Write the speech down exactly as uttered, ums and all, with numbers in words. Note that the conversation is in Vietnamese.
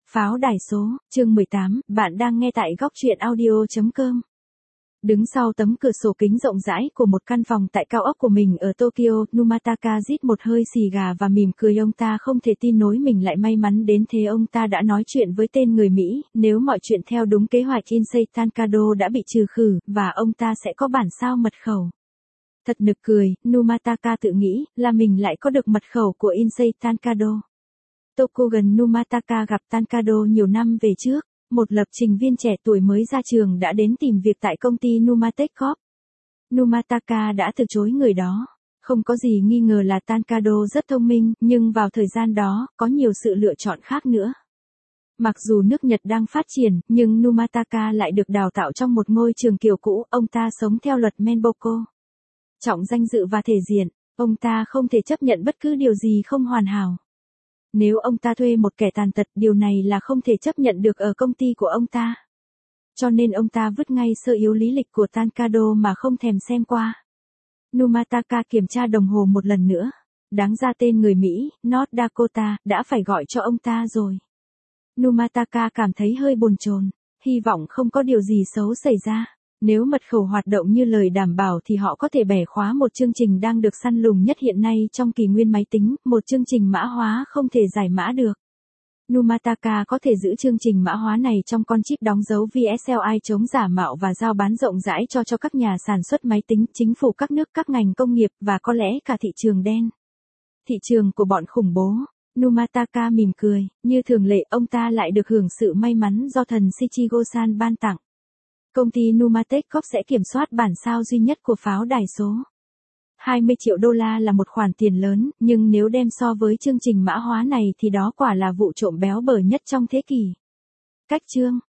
Pháo đài số, chương mười tám, bạn đang nghe tại góc truyện audio chấm com. Đứng sau tấm cửa sổ kính rộng rãi của một căn phòng tại cao ốc của mình ở Tokyo, Numataka rít một hơi xì gà và mỉm cười. Ông ta không thể tin nổi mình lại may mắn đến thế. Ông ta đã nói chuyện với tên người Mỹ, nếu mọi chuyện theo đúng kế hoạch Insei Tankado đã bị trừ khử, và ông ta sẽ có bản sao mật khẩu. Thật nực cười, Numataka tự nghĩ, là mình lại có được mật khẩu của Insei Tankado. Tokugan Numataka gặp Tankado nhiều năm về trước, một lập trình viên trẻ tuổi mới ra trường đã đến tìm việc tại công ty Numatech Corp. Numataka đã từ chối người đó. Không có gì nghi ngờ là Tankado rất thông minh, nhưng vào thời gian đó, có nhiều sự lựa chọn khác nữa. Mặc dù nước Nhật đang phát triển, nhưng Numataka lại được đào tạo trong một ngôi trường kiểu cũ. Ông ta sống theo luật Menboko. Trọng danh dự và thể diện, ông ta không thể chấp nhận bất cứ điều gì không hoàn hảo. Nếu ông ta thuê một kẻ tàn tật, điều này là không thể chấp nhận được ở công ty của ông ta. Cho nên ông ta vứt ngay sơ yếu lý lịch của Tankado mà không thèm xem qua. Numataka kiểm tra đồng hồ một lần nữa. Đáng ra tên người Mỹ, North Dakota, đã phải gọi cho ông ta rồi. Numataka cảm thấy hơi bồn chồn, hy vọng không có điều gì xấu xảy ra. Nếu mật khẩu hoạt động như lời đảm bảo thì họ có thể bẻ khóa một chương trình đang được săn lùng nhất hiện nay trong kỷ nguyên máy tính, một chương trình mã hóa không thể giải mã được. Numataka có thể giữ chương trình mã hóa này trong con chip đóng dấu vê ét lờ i chống giả mạo và giao bán rộng rãi cho cho các nhà sản xuất máy tính, chính phủ các nước, các ngành công nghiệp và có lẽ cả thị trường đen. Thị trường của bọn khủng bố. Numataka mỉm cười, như thường lệ ông ta lại được hưởng sự may mắn do thần Shichigo-san ban tặng. Công ty Numatech Corp sẽ kiểm soát bản sao duy nhất của pháo đài số. hai mươi triệu đô la là một khoản tiền lớn, nhưng nếu đem so với chương trình mã hóa này thì đó quả là vụ trộm béo bở nhất trong thế kỷ. Cách chương,